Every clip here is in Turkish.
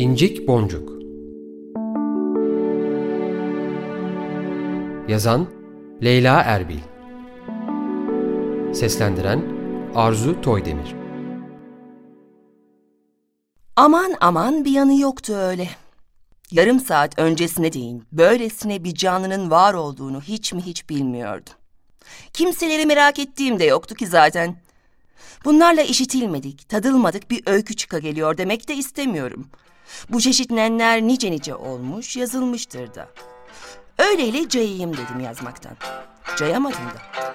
İncik Boncuk. Yazan Leyla Erbil. Seslendiren Arzu Toydemir. Aman aman bir yanı yoktu öyle. Yarım saat öncesine değin böylesine bir canlının var olduğunu hiç bilmiyordum. Kimseleri merak ettiğim de yoktu ki zaten. Bunlarla işitilmedik, tadılmadık bir öykü çıkageliyor demek de istemiyorum. Bu çeşit nenler nice olmuş, yazılmıştır da. Öyleyle cayayım dedim yazmaktan. Cayamadım da.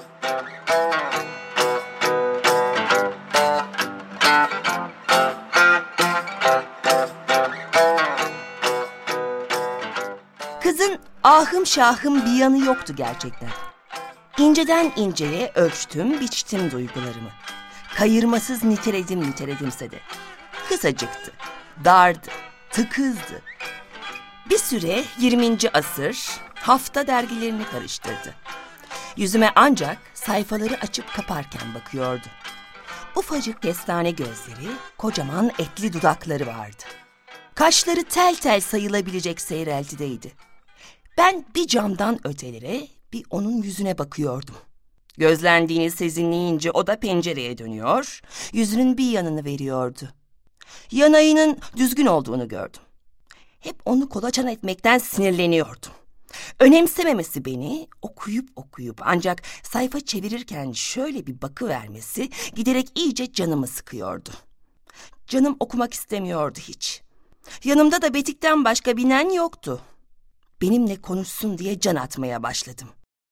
Kızın ahım şahım bir yanı yoktu gerçekten. İnceden inceye ölçtüm, biçtim duygularımı. Kayırmasız niteledimse de. Kısacıktı, dardı, tıkızdı. Bir süre 20. asır hafta dergilerini karıştırdı. Yüzüme ancak sayfaları açıp kaparken bakıyordu. Ufacık kestane gözleri, kocaman etli dudakları vardı. Kaşları tel tel sayılabilecek seyreltideydi. Ben bir camdan ötelere, bir onun yüzüne bakıyordum. Gözlendiğini sezinleyince o da pencereye dönüyor, yüzünün bir yanını veriyordu. Yanağının düzgün olduğunu gördüm. Hep onu kolaçan etmekten sinirleniyordum. Önemsememesi beni okuyup ancak sayfa çevirirken şöyle bir bakıvermesi giderek iyice canımı sıkıyordu. Canım okumak istemiyordu hiç. Yanımda da Betik'ten başka binen yoktu. Benimle konuşsun diye can atmaya başladım.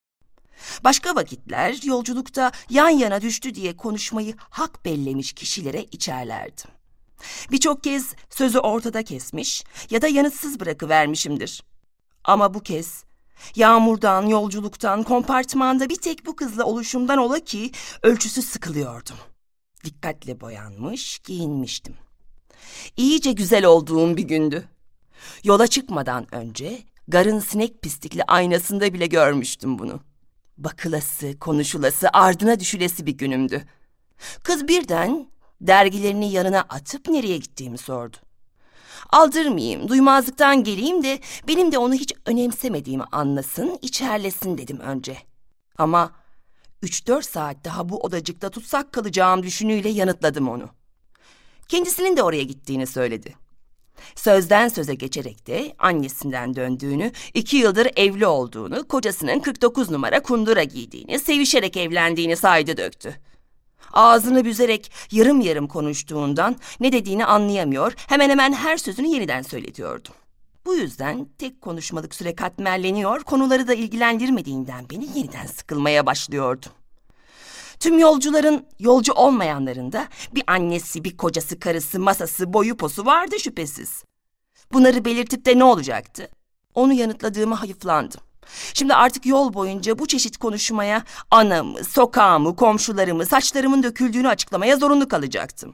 Başka vakitler yolculukta yan yana düştü diye konuşmayı hak bellemiş kişilere içerlerdim. Birçok kez sözü ortada kesmiş ya da yanıtsız bırakıvermişimdir. Ama bu kez yağmurdan, yolculuktan, kompartmanda bir tek bu kızla oluşumdan ola ki ölçüsü sıkılıyordum. Dikkatle boyanmış, giyinmiştim. İyice güzel olduğum bir gündü. Yola çıkmadan önce garın sinek pislikli aynasında bile görmüştüm bunu. Bakılası, konuşulası, ardına düşülesi bir günümdü. Kız birden dergilerini yanına atıp nereye gittiğimi sordu. Aldırmayayım, duymazlıktan geleyim de benim de onu hiç önemsemediğimi anlasın, içerlesin dedim önce. Ama 3-4 saat daha bu odacıkta tutsak kalacağım düşünüyle yanıtladım onu. Kendisinin de oraya gittiğini söyledi. Sözden söze geçerek de annesinden döndüğünü, 2 yıldır evli olduğunu, kocasının 49 numara kundura giydiğini, sevişerek evlendiğini saydı döktü. Ağzını büzerek yarım yarım konuştuğundan ne dediğini anlayamıyor, hemen hemen her sözünü yeniden söyletiyordum. Bu yüzden tek konuşmalık süre katmerleniyor, konuları da ilgilendirmediğinden beni yeniden sıkılmaya başlıyordum. Tüm yolcuların, yolcu olmayanların da bir annesi, bir kocası, karısı, masası, boyu posu vardı şüphesiz. Bunları belirtip de ne olacaktı? Onu yanıtladığıma hayıflandım. Şimdi artık yol boyunca bu çeşit konuşmaya anamı, sokağımı, komşularımı, saçlarımın döküldüğünü açıklamaya zorunlu kalacaktım.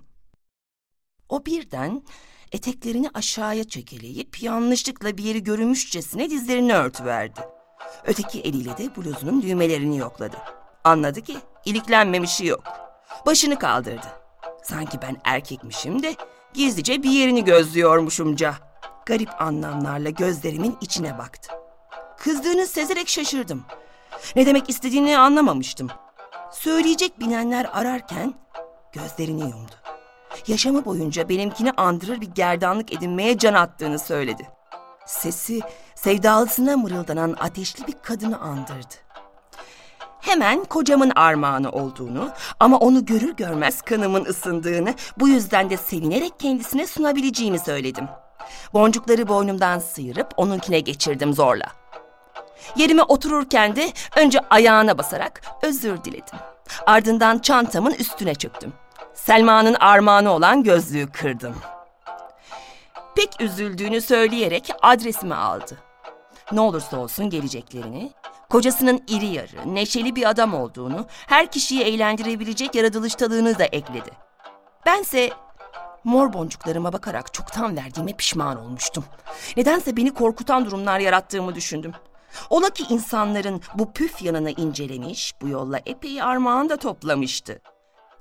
O birden eteklerini aşağıya çekeleyip yanlışlıkla bir yeri görünmüşçesine dizlerini örtüverdi. Öteki eliyle de bluzunun düğmelerini yokladı. Anladı ki iliklenmemişi yok. Başını kaldırdı. Sanki ben erkekmişim de gizlice bir yerini gözlüyormuşumca. Garip anlamlarla gözlerimin içine baktı. Kızdığını sezerek şaşırdım. Ne demek istediğini anlamamıştım. Söyleyecek binenler ararken gözlerini yumdu. Yaşamı boyunca benimkini andırır bir gerdanlık edinmeye can attığını söyledi. Sesi sevdalısına mırıldanan ateşli bir kadını andırdı. Hemen kocamın armağanı olduğunu ama onu görür görmez kanımın ısındığını, bu yüzden de sevinerek kendisine sunabileceğimi söyledim. Boncukları boynumdan sıyırıp onunkine geçirdim zorla. Yerime otururken de önce ayağına basarak özür diledim. Ardından çantamın üstüne çöktüm. Selma'nın armağanı olan gözlüğü kırdım. Pek üzüldüğünü söyleyerek adresimi aldı. Ne olursa olsun geleceklerini, kocasının iri yarı, neşeli bir adam olduğunu, her kişiyi eğlendirebilecek yaratılıştalığını da ekledi. Bense mor boncuklarıma bakarak çoktan verdiğime pişman olmuştum. Nedense beni korkutan durumlar yarattığımı düşündüm. Ola ki insanların bu püf yanını incelemiş, bu yolla epey armağan da toplamıştı.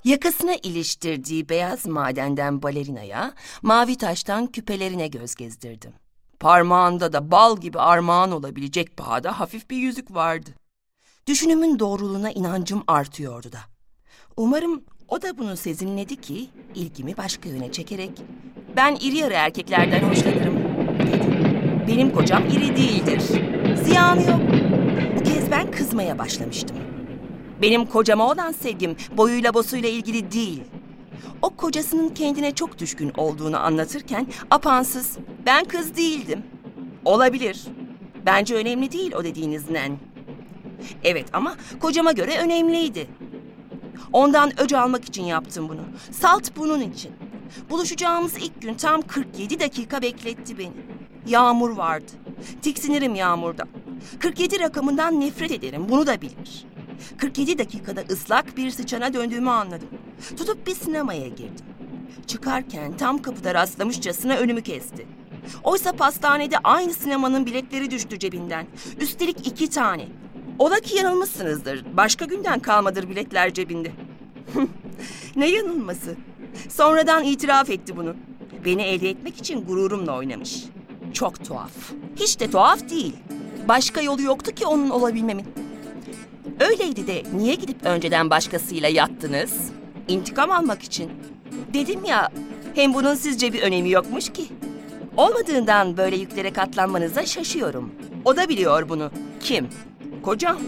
Yakasına iliştirdiği beyaz madenden balerinaya, mavi taştan küpelerine göz gezdirdim. Parmağında da bal gibi armağan olabilecek pahada hafif bir yüzük vardı. Düşünümün doğruluğuna inancım artıyordu da. Umarım o da bunu sezinledi ki ilgimi başka yöne çekerek "Ben iri yarı erkeklerden hoşlanırım," dedi. "Benim kocam iri değildir. Ziyanı yok." Bu kez ben kızmaya başlamıştım. Benim kocama olan sevgim boyuyla bosuyla ilgili değil. O kocasının kendine çok düşkün olduğunu anlatırken apansız "Ben kız değildim." Olabilir. Bence önemli değil o dediğiniz nen. Evet ama kocama göre önemliydi. Ondan öc almak için yaptım bunu. Salt bunun için. Buluşacağımız ilk gün tam 47 dakika bekletti beni. Yağmur vardı. Tiksinirim yağmurdan. 47 rakamından nefret ederim, bunu da bilir. 47 dakikada ıslak bir sıçana döndüğümü anladım. Tutup bir sinemaya girdim. Çıkarken tam kapıda rastlamışçasına önümü kesti. Oysa pastanede aynı sinemanın biletleri düştü cebinden. Üstelik 2 tane. Ola ki yanılmışsınızdır. Başka günden kalmadır biletler cebinde. Ne yanılması? Sonradan itiraf etti bunu. Beni elde etmek için gururumla oynamış. Çok tuhaf. Hiç de tuhaf değil. Başka yolu yoktu ki onun olabilmemin. Öyleydi de niye gidip önceden başkasıyla yattınız? İntikam almak için. Dedim ya, hem bunun sizce bir önemi yokmuş ki. Olmadığından böyle yüklere katlanmanıza şaşıyorum. O da biliyor bunu. Kim? Kocam.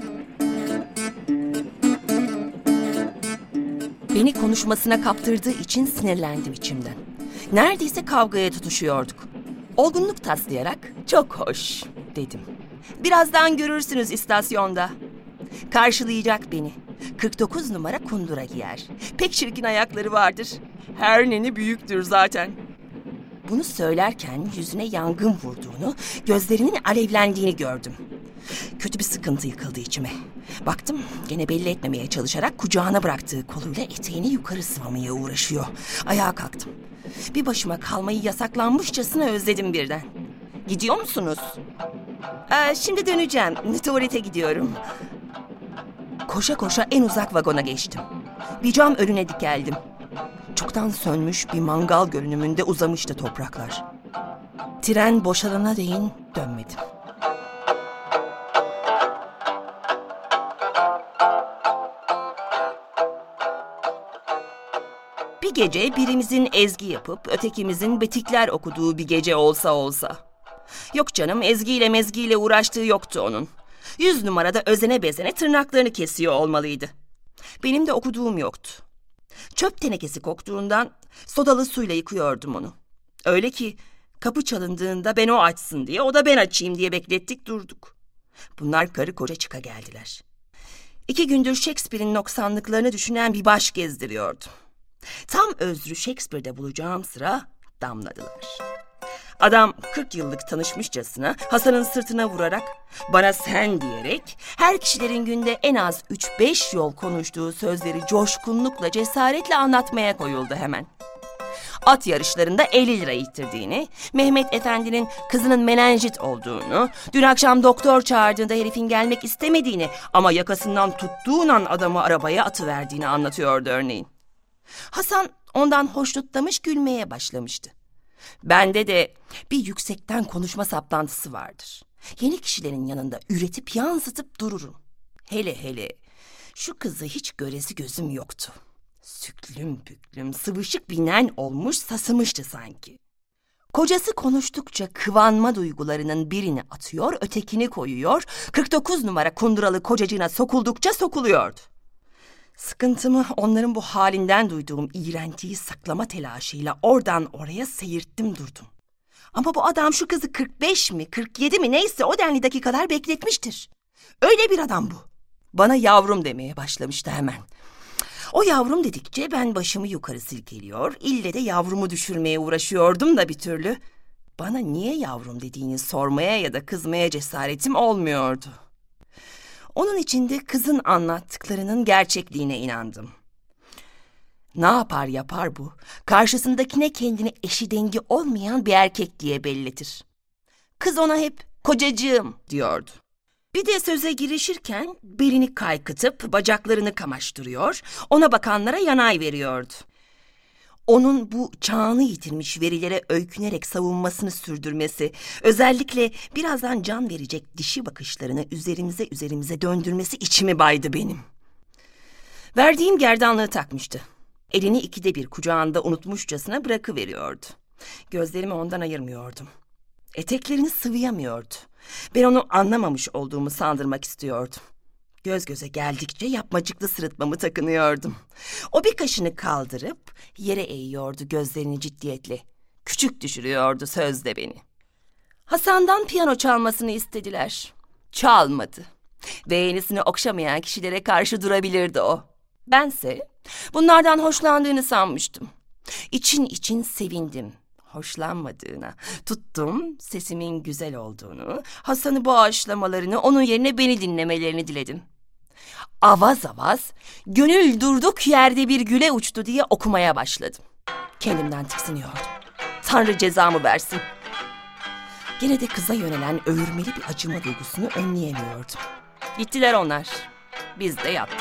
Beni konuşmasına kaptırdığı için sinirlendim içimden. Neredeyse kavgaya tutuşuyorduk. Olgunluk taslayarak "Çok hoş," dedim. "Birazdan görürsünüz istasyonda." Karşılayacak beni. 49 numara kundura giyer. Pek çirkin ayakları vardır. Her neni büyüktür zaten. Bunu söylerken yüzüne yangın vurduğunu, gözlerinin alevlendiğini gördüm. Kötü bir sıkıntı yıkıldı içime. Baktım gene belli etmemeye çalışarak kucağına bıraktığı koluyla eteğini yukarı sıvamaya uğraşıyor. Ayağa kalktım. Bir başıma kalmayı yasaklanmışçasına özledim birden. "Gidiyor musunuz?" Şimdi döneceğim. Tuvalete gidiyorum." Koşa koşa en uzak vagona geçtim. Bir cam önüne dikeldim. Çoktan sönmüş bir mangal görünümünde uzamıştı topraklar. Tren boşalana değin dönmedim. Bir gece birimizin ezgi yapıp ötekimizin betikler okuduğu bir gece olsa. Yok canım, ezgiyle mezgiyle uğraştığı yoktu onun. 100 numarada özene bezene tırnaklarını kesiyor olmalıydı. Benim de okuduğum yoktu. Çöp tenekesi koktuğundan sodalı suyla yıkıyordum onu. Öyle ki kapı çalındığında ben o açsın diye, o da ben açayım diye beklettik durduk. Bunlar karı koca çıka geldiler. 2 gündür Shakespeare'in noksanlıklarını düşünen bir baş gezdiriyordum. Tam özrü Shakespeare'de bulacağım sıra damladılar. Adam 40 yıllık tanışmışçasına Hasan'ın sırtına vurarak, bana sen diyerek, her kişilerin günde en az 3-5 yol konuştuğu sözleri coşkunlukla, cesaretle anlatmaya koyuldu hemen. At yarışlarında 50 lira ittirdiğini, Mehmet Efendi'nin kızının menenjit olduğunu, dün akşam doktor çağırdığında herifin gelmek istemediğini ama yakasından tuttuğun an adamı arabaya atıverdiğini anlatıyordu örneğin. Hasan ondan hoşnutlamış, gülmeye başlamıştı. Bende de bir yüksekten konuşma saplantısı vardır. Yeni kişilerin yanında üretip yansıtıp dururum. Hele şu kızı hiç göresi gözüm yoktu. Süklüm püklüm sıvışık bir nen olmuş, sasımıştı sanki. Kocası konuştukça kıvanma duygularının birini atıyor, ötekini koyuyor, 49 numara kunduralı kocacığına sokuldukça sokuluyordu. Sıkıntımı onların bu halinden duyduğum iğrentiyi saklama telaşıyla oradan oraya seyirttim durdum. Ama bu adam şu kızı 45 mi 47 mi neyse o denli dakikalar bekletmiştir. Öyle bir adam bu. Bana yavrum demeye başlamıştı hemen. O yavrum dedikçe ben başımı yukarı silkeliyor, ille de yavrumu düşürmeye uğraşıyordum da bir türlü. Bana niye yavrum dediğini sormaya ya da kızmaya cesaretim olmuyordu. Onun içinde kızın anlattıklarının gerçekliğine inandım. Ne yapar bu, karşısındakine kendini eşi dengi olmayan bir erkek diye belletir. Kız ona hep kocacığım diyordu. Bir de söze girişirken belini kaykıtıp bacaklarını kamaştırıyor, ona bakanlara yanay veriyordu. Onun bu çağını yitirmiş verilere öykünerek savunmasını sürdürmesi, özellikle birazdan can verecek dişi bakışlarını üzerimize döndürmesi içimi baydı benim. Verdiğim gerdanlığı takmıştı. Elini 2'de 1 kucağında unutmuşçasına bırakıveriyordu. Gözlerimi ondan ayırmıyordum. Eteklerini sıvayamıyordu. Ben onu anlamamış olduğumu sandırmak istiyordum. Göz göze geldikçe yapmacıklı sırıtmamı takınıyordum. O bir kaşını kaldırıp yere eğiyordu gözlerini ciddiyetle. Küçük düşürüyordu sözde beni. Hasan'dan piyano çalmasını istediler. Çalmadı. Beğenisini okşamayan kişilere karşı durabilirdi o. Bense bunlardan hoşlandığını sanmıştım. İçin için sevindim. Hoşlanmadığına, tuttum sesimin güzel olduğunu, Hasan'ı bağışlamalarını, onun yerine beni dinlemelerini diledim. Avaz avaz, gönül durduk yerde bir güle uçtu diye okumaya başladım. Kendimden tiksiniyordum. Tanrı cezamı versin. Gene de kıza yönelen övürmeli bir acıma duygusunu önleyemiyordum. Gittiler onlar, biz de yattık.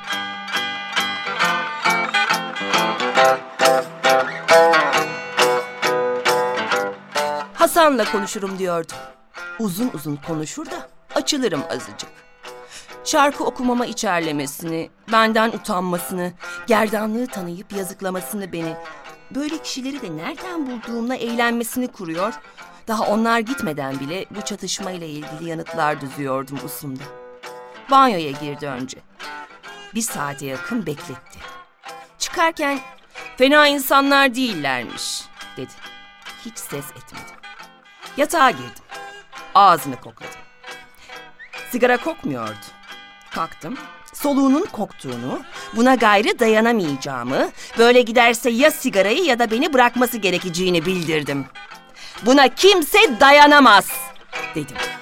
Hasan'la konuşurum diyordum. Uzun uzun konuşur da açılırım azıcık. Şarkı okumama içerlemesini, benden utanmasını, gerdanlığı tanıyıp yazıklamasını beni, böyle kişileri de nereden bulduğumla eğlenmesini kuruyor, daha onlar gitmeden bile bu çatışmayla ilgili yanıtlar düzüyordum usumda. Banyoya girdi önce. 1 saate yakın bekletti. Çıkarken fena insanlar değillermiş dedi. Hiç ses etmedim. Yatağa girdim. Ağzını kokladım. Sigara kokmuyordu. Kalktım. Soluğunun koktuğunu, buna gayrı dayanamayacağımı, böyle giderse ya sigarayı ya da beni bırakması gerekeceğini bildirdim. Buna kimse dayanamaz dedim.